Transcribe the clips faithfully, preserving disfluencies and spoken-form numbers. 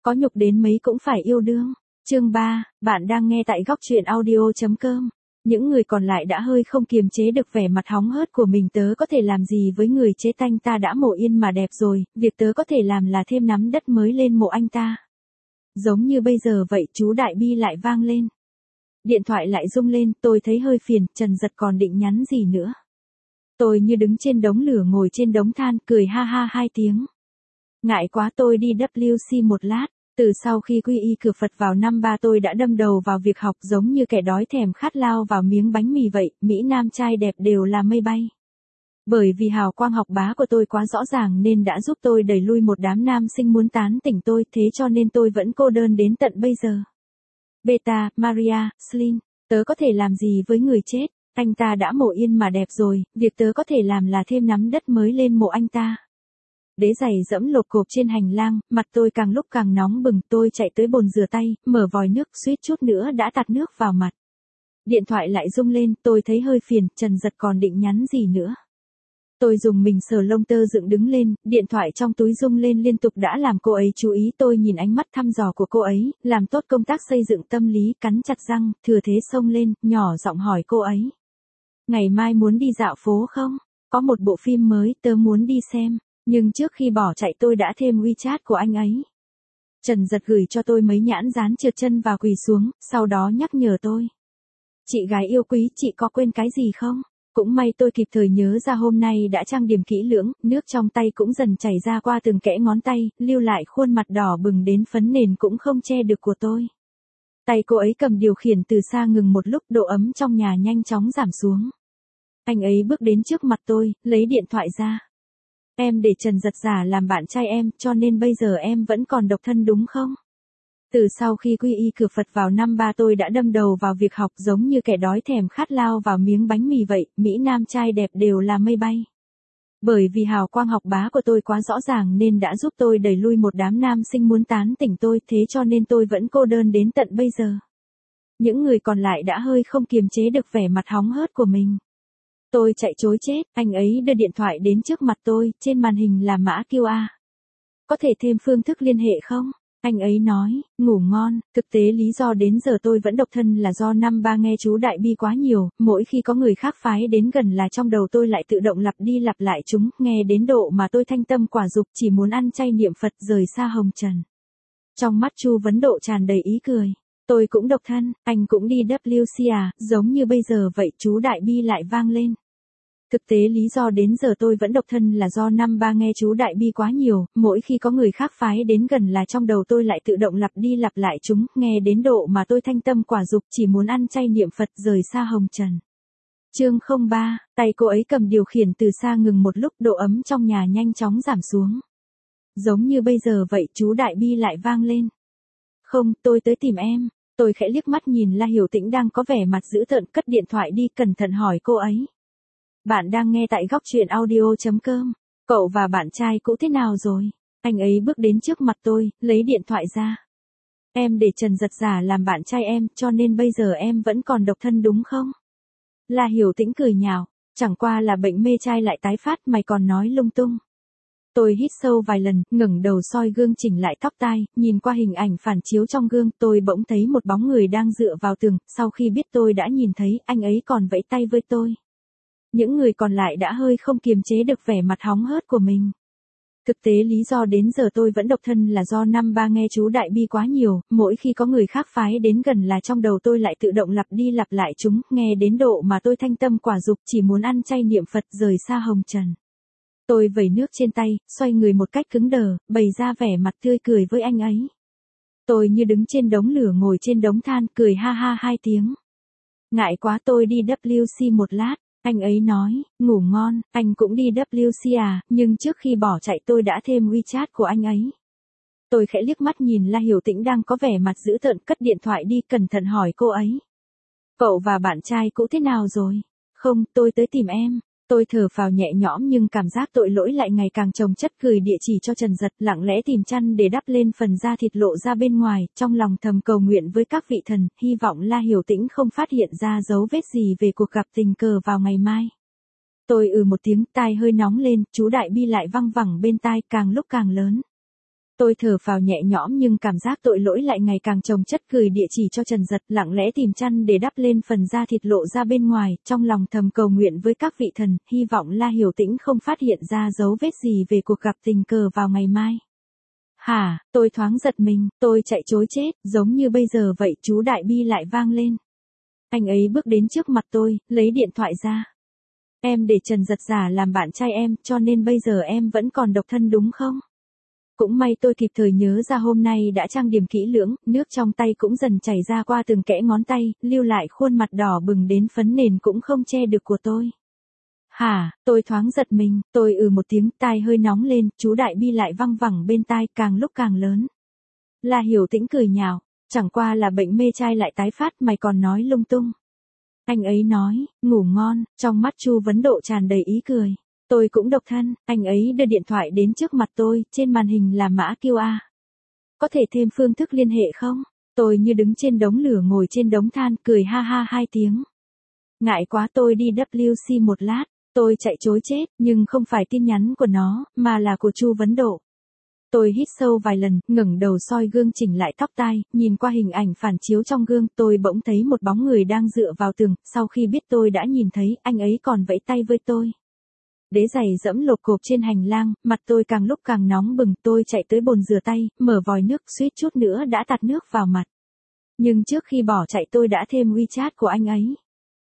Có nhục đến mấy cũng phải yêu đương. Chương ba, bạn đang nghe tại góc truyện audio chấm com. Những người còn lại đã hơi không kiềm chế được vẻ mặt hóng hớt của mình. Tớ có thể làm gì với người chế tanh ta đã mộ yên mà đẹp rồi, việc tớ có thể làm là thêm nắm đất mới lên mộ anh ta. Giống như bây giờ vậy, chú đại bi lại vang lên. Điện thoại lại rung lên, tôi thấy hơi phiền, Trần Giật còn định nhắn gì nữa. Tôi như đứng trên đống lửa ngồi trên đống than, cười ha ha hai tiếng. Ngại quá, tôi đi vê kép xê một lát. Từ sau khi quy y cửa Phật vào năm ba tôi đã đâm đầu vào việc học, giống như kẻ đói thèm khát lao vào miếng bánh mì vậy, Mỹ Nam trai đẹp đều là mây bay. Bởi vì hào quang học bá của tôi quá rõ ràng nên đã giúp tôi đẩy lui một đám nam sinh muốn tán tỉnh tôi, thế cho nên tôi vẫn cô đơn đến tận bây giờ. Beta, Maria, Slin, tớ có thể làm gì với người chết, anh ta đã mộ yên mà đẹp rồi, việc tớ có thể làm là thêm nắm đất mới lên mộ anh ta. Đế giày dẫm lộp cộp trên hành lang, mặt tôi càng lúc càng nóng bừng, tôi chạy tới bồn rửa tay, mở vòi nước, suýt chút nữa đã tạt nước vào mặt. Điện thoại lại rung lên, tôi thấy hơi phiền, Trần Giật còn định nhắn gì nữa. Tôi dùng mình sờ lông tơ dựng đứng lên, điện thoại trong túi rung lên liên tục đã làm cô ấy chú ý. Tôi nhìn ánh mắt thăm dò của cô ấy, làm tốt công tác xây dựng tâm lý, cắn chặt răng, thừa thế xông lên, nhỏ giọng hỏi cô ấy. Ngày mai muốn đi dạo phố không? Có một bộ phim mới, tớ muốn đi xem. Nhưng trước khi bỏ chạy tôi đã thêm WeChat của anh ấy. Trần Giật gửi cho tôi mấy nhãn dán trượt chân và quỳ xuống, sau đó nhắc nhở tôi. Chị gái yêu quý, chị có quên cái gì không? Cũng may tôi kịp thời nhớ ra hôm nay đã trang điểm kỹ lưỡng, nước trong tay cũng dần chảy ra qua từng kẽ ngón tay, lưu lại khuôn mặt đỏ bừng đến phấn nền cũng không che được của tôi. Tay cô ấy cầm điều khiển từ xa ngừng một lúc, độ ấm trong nhà nhanh chóng giảm xuống. Anh ấy bước đến trước mặt tôi, lấy điện thoại ra. Em để Trần Giật giả làm bạn trai em, cho nên bây giờ em vẫn còn độc thân đúng không? Từ sau khi quy y cửa Phật vào năm ba tôi đã đâm đầu vào việc học, giống như kẻ đói thèm khát lao vào miếng bánh mì vậy, Mỹ Nam trai đẹp đều là mây bay. Bởi vì hào quang học bá của tôi quá rõ ràng nên đã giúp tôi đẩy lui một đám nam sinh muốn tán tỉnh tôi, thế cho nên tôi vẫn cô đơn đến tận bây giờ. Những người còn lại đã hơi không kiềm chế được vẻ mặt hóng hớt của mình. Tôi chạy trối chết, anh ấy đưa điện thoại đến trước mặt tôi, trên màn hình là mã quy rờ. Có thể thêm phương thức liên hệ không? Anh ấy nói, ngủ ngon, thực tế lý do đến giờ tôi vẫn độc thân là do năm ba nghe chú đại bi quá nhiều, mỗi khi có người khác phái đến gần là trong đầu tôi lại tự động lặp đi lặp lại chúng, nghe đến độ mà tôi thanh tâm quả dục chỉ muốn ăn chay niệm Phật rời xa hồng trần. Trong mắt Chu Vấn Độ tràn đầy ý cười. Tôi cũng độc thân, anh cũng đi vê kép xê à, giống như bây giờ vậy, chú đại bi lại vang lên. Thực tế lý do đến giờ tôi vẫn độc thân là do năm ba nghe chú đại bi quá nhiều, mỗi khi có người khác phái đến gần là trong đầu tôi lại tự động lặp đi lặp lại chúng, nghe đến độ mà tôi thanh tâm quả dục chỉ muốn ăn chay niệm Phật rời xa hồng trần. Chương không ba, tay cô ấy cầm điều khiển từ xa ngừng một lúc, độ ấm trong nhà nhanh chóng giảm xuống. Giống như bây giờ vậy, chú đại bi lại vang lên. Không, tôi tới tìm em. Tôi khẽ liếc mắt nhìn La Hiểu Tĩnh đang có vẻ mặt dữ tợn, cất điện thoại đi, cẩn thận hỏi cô ấy. Bạn đang nghe tại góc truyện audio chấm com. Cậu và bạn trai cũ thế nào rồi? Anh ấy bước đến trước mặt tôi, lấy điện thoại ra. Em để Trần Giật giả làm bạn trai em, cho nên bây giờ em vẫn còn độc thân đúng không? La Hiểu Tĩnh cười nhạo, chẳng qua là bệnh mê trai lại tái phát, mày còn nói lung tung. Tôi hít sâu vài lần, ngẩng đầu soi gương chỉnh lại tóc tai, nhìn qua hình ảnh phản chiếu trong gương, tôi bỗng thấy một bóng người đang dựa vào tường, sau khi biết tôi đã nhìn thấy, anh ấy còn vẫy tay với tôi. Những người còn lại đã hơi không kiềm chế được vẻ mặt hóng hớt của mình. Thực tế lý do đến giờ tôi vẫn độc thân là do năm ba nghe chú đại bi quá nhiều, mỗi khi có người khác phái đến gần là trong đầu tôi lại tự động lặp đi lặp lại chúng, nghe đến độ mà tôi thanh tâm quả dục chỉ muốn ăn chay niệm Phật rời xa hồng trần. Tôi vẩy nước trên tay, xoay người một cách cứng đờ, bày ra vẻ mặt tươi cười với anh ấy. Tôi như đứng trên đống lửa ngồi trên đống than, cười ha ha hai tiếng. Ngại quá, tôi đi vê kép xê một lát. Anh ấy nói, ngủ ngon, anh cũng đi vê kép xê à, nhưng trước khi bỏ chạy tôi đã thêm WeChat của anh ấy. Tôi khẽ liếc mắt nhìn La Hiểu Tĩnh đang có vẻ mặt dữ tợn, cất điện thoại đi, cẩn thận hỏi cô ấy. Cậu và bạn trai cũ thế nào rồi? Không, tôi tới tìm em. Tôi thở phào nhẹ nhõm nhưng cảm giác tội lỗi lại ngày càng chồng chất, gửi địa chỉ cho Trần Giật, lặng lẽ tìm chăn để đắp lên phần da thịt lộ ra bên ngoài, trong lòng thầm cầu nguyện với các vị thần, hy vọng La Hiểu Tĩnh không phát hiện ra dấu vết gì về cuộc gặp tình cờ vào ngày mai. Tôi ừ một tiếng, tai hơi nóng lên, chú đại bi lại văng vẳng bên tai, càng lúc càng lớn. Tôi thở phào nhẹ nhõm nhưng cảm giác tội lỗi lại ngày càng chồng chất, gửi địa chỉ cho Trần Giật, lặng lẽ tìm chăn để đắp lên phần da thịt lộ ra bên ngoài, trong lòng thầm cầu nguyện với các vị thần, hy vọng La Hiểu Tĩnh không phát hiện ra dấu vết gì về cuộc gặp tình cờ vào ngày mai. Hả, tôi thoáng giật mình, tôi chạy trối chết, giống như bây giờ vậy, chú Đại Bi lại vang lên. Anh ấy bước đến trước mặt tôi, lấy điện thoại ra. Em để Trần Giật giả làm bạn trai em, cho nên bây giờ em vẫn còn độc thân đúng không? Cũng may tôi kịp thời nhớ ra hôm nay đã trang điểm kỹ lưỡng, nước trong tay cũng dần chảy ra qua từng kẽ ngón tay, lưu lại khuôn mặt đỏ bừng đến phấn nền cũng không che được của tôi. Hả, tôi thoáng giật mình, tôi ừ một tiếng, tai hơi nóng lên, chú Đại Bi lại văng vẳng bên tai, càng lúc càng lớn. La Hiểu Tĩnh cười nhạo, chẳng qua là bệnh mê trai lại tái phát, mày còn nói lung tung. Anh ấy nói, ngủ ngon, trong mắt Chu Vấn Độ tràn đầy ý cười. Tôi cũng độc thân, anh ấy đưa điện thoại đến trước mặt tôi, trên màn hình là mã quy rờ. Có thể thêm phương thức liên hệ không? Tôi như đứng trên đống lửa ngồi trên đống than, cười ha ha hai tiếng. Ngại quá, tôi đi vê kép xê một lát, tôi chạy trối chết, nhưng không phải tin nhắn của nó, mà là của Chu Vấn Độ. Tôi hít sâu vài lần, ngẩng đầu soi gương chỉnh lại tóc tai, nhìn qua hình ảnh phản chiếu trong gương, tôi bỗng thấy một bóng người đang dựa vào tường, sau khi biết tôi đã nhìn thấy, anh ấy còn vẫy tay với tôi. Đế giày dẫm lộp cộp trên hành lang, mặt tôi càng lúc càng nóng bừng, tôi chạy tới bồn rửa tay, mở vòi nước, suýt chút nữa đã tạt nước vào mặt. Nhưng trước khi bỏ chạy tôi đã thêm WeChat của anh ấy.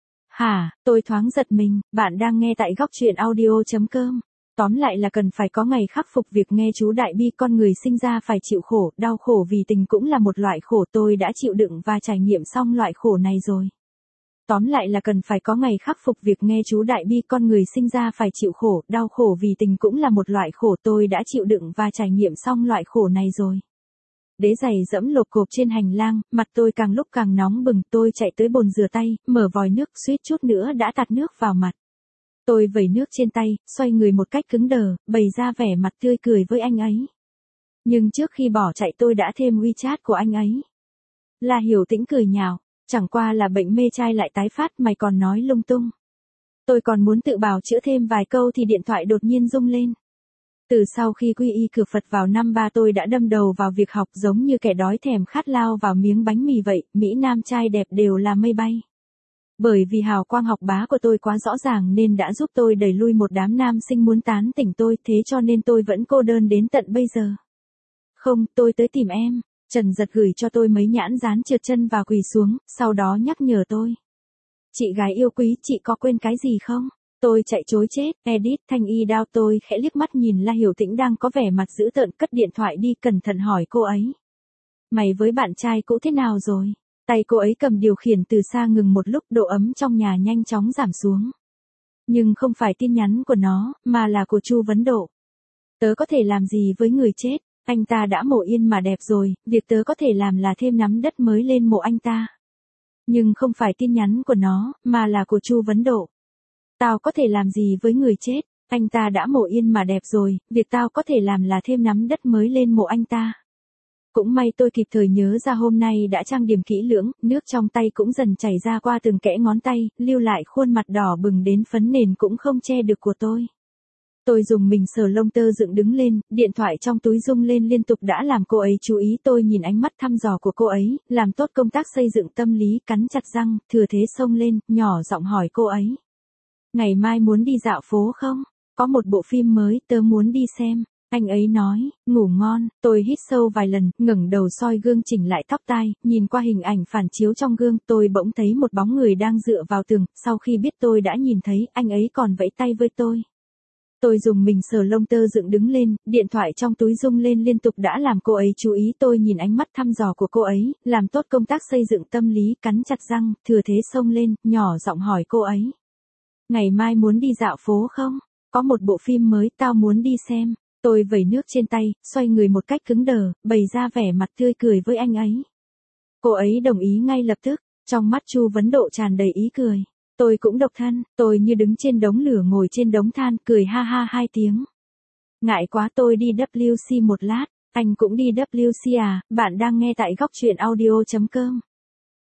Hả, tôi thoáng giật mình, bạn đang nghe tại góc truyện audio chấm com. Tóm lại là cần phải có ngày khắc phục việc nghe chú Đại Bi, con người sinh ra phải chịu khổ, đau khổ vì tình cũng là một loại khổ, tôi đã chịu đựng và trải nghiệm xong loại khổ này rồi. Tóm lại là cần phải có ngày khắc phục việc nghe chú Đại Bi, con người sinh ra phải chịu khổ, đau khổ vì tình cũng là một loại khổ, tôi đã chịu đựng và trải nghiệm xong loại khổ này rồi. Đế giày dẫm lộp cộp trên hành lang, mặt tôi càng lúc càng nóng bừng, tôi chạy tới bồn rửa tay, mở vòi nước, suýt chút nữa đã tạt nước vào mặt. Tôi vẩy nước trên tay, xoay người một cách cứng đờ, bày ra vẻ mặt tươi cười với anh ấy. Nhưng trước khi bỏ chạy tôi đã thêm WeChat của anh ấy. La Hiểu Tĩnh cười nhạo, chẳng qua là bệnh mê trai lại tái phát, mày còn nói lung tung. Tôi còn muốn tự bào chữa thêm vài câu thì điện thoại đột nhiên rung lên. Từ sau khi quy y cửa Phật vào năm ba tôi đã đâm đầu vào việc học, giống như kẻ đói thèm khát lao vào miếng bánh mì vậy, Mỹ Nam trai đẹp đều là mây bay. Bởi vì hào quang học bá của tôi quá rõ ràng nên đã giúp tôi đẩy lui một đám nam sinh muốn tán tỉnh tôi, thế cho nên tôi vẫn cô đơn đến tận bây giờ. Không, tôi tới tìm em. Trần Giật gửi cho tôi mấy nhãn dán trượt chân và quỳ xuống, sau đó nhắc nhở tôi. Chị gái yêu quý, chị có quên cái gì không? Tôi chạy trối chết, edit thanh y đao, tôi khẽ liếc mắt nhìn La Hiểu Tĩnh đang có vẻ mặt dữ tợn, cất điện thoại đi, cẩn thận hỏi cô ấy. Mày với bạn trai cũ thế nào rồi? Tay cô ấy cầm điều khiển từ xa ngừng một lúc, độ ấm trong nhà nhanh chóng giảm xuống. Nhưng không phải tin nhắn của nó, mà là của Chu Vấn Độ. Tớ có thể làm gì với người chết, anh ta đã mộ yên mà đẹp rồi, việc tớ có thể làm là thêm nắm đất mới lên mộ anh ta. Nhưng không phải tin nhắn của nó, mà là của Chu Vấn Độ. Tao có thể làm gì với người chết, anh ta đã mộ yên mà đẹp rồi, việc tao có thể làm là thêm nắm đất mới lên mộ anh ta. Cũng may tôi kịp thời nhớ ra hôm nay đã trang điểm kỹ lưỡng, nước trong tay cũng dần chảy ra qua từng kẽ ngón tay, lưu lại khuôn mặt đỏ bừng đến phấn nền cũng không che được của tôi. Tôi dùng mình sờ lông tơ dựng đứng lên, điện thoại trong túi rung lên liên tục đã làm cô ấy chú ý, tôi nhìn ánh mắt thăm dò của cô ấy, làm tốt công tác xây dựng tâm lý, cắn chặt răng, thừa thế xông lên, nhỏ giọng hỏi cô ấy. Ngày mai muốn đi dạo phố không? Có một bộ phim mới, tớ muốn đi xem. Anh ấy nói, ngủ ngon, tôi hít sâu vài lần, ngẩng đầu soi gương chỉnh lại tóc tai, nhìn qua hình ảnh phản chiếu trong gương, tôi bỗng thấy một bóng người đang dựa vào tường, sau khi biết tôi đã nhìn thấy, anh ấy còn vẫy tay với tôi. Tôi dùng mình sờ lông tơ dựng đứng lên, điện thoại trong túi rung lên liên tục đã làm cô ấy chú ý, tôi nhìn ánh mắt thăm dò của cô ấy, làm tốt công tác xây dựng tâm lý, cắn chặt răng, thừa thế xông lên, nhỏ giọng hỏi cô ấy. Ngày mai muốn đi dạo phố không? Có một bộ phim mới, tao muốn đi xem. Tôi vẩy nước trên tay, xoay người một cách cứng đờ, bày ra vẻ mặt tươi cười với anh ấy. Cô ấy đồng ý ngay lập tức, trong mắt Chu Vấn Độ tràn đầy ý cười. Tôi cũng độc thân, tôi như đứng trên đống lửa ngồi trên đống than, cười ha ha hai tiếng. Ngại quá, tôi đi vê kép xê một lát, anh cũng đi vê kép xê à, bạn đang nghe tại góc truyện audio chấm com.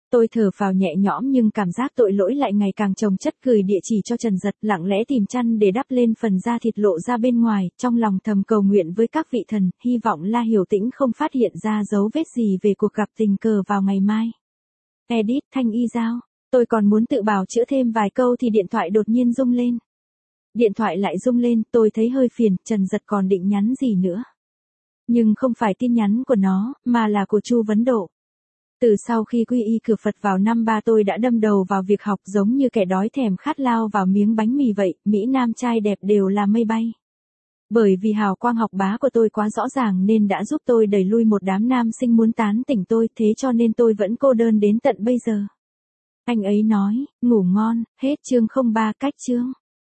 Tôi thở phào nhẹ nhõm nhưng cảm giác tội lỗi lại ngày càng chồng chất, gửi địa chỉ cho Trần Giật, lặng lẽ tìm chăn để đắp lên phần da thịt lộ ra bên ngoài, trong lòng thầm cầu nguyện với các vị thần, hy vọng La Hiểu Tĩnh không phát hiện ra dấu vết gì về cuộc gặp tình cờ vào ngày mai. Edit Thanh Y Giao. Tôi còn muốn tự bào chữa thêm vài câu thì điện thoại đột nhiên rung lên. Điện thoại lại rung lên, tôi thấy hơi phiền, Trần Giật còn định nhắn gì nữa. Nhưng không phải tin nhắn của nó, mà là của Chu Vấn Độ. Từ sau khi quy y cửa Phật vào năm ba tôi đã đâm đầu vào việc học, giống như kẻ đói thèm khát lao vào miếng bánh mì vậy, Mỹ Nam trai đẹp đều là mây bay. Bởi vì hào quang học bá của tôi quá rõ ràng nên đã giúp tôi đẩy lui một đám nam sinh muốn tán tỉnh tôi, thế cho nên tôi vẫn cô đơn đến tận bây giờ. Anh ấy nói, ngủ ngon, hết chương không ba cách chương.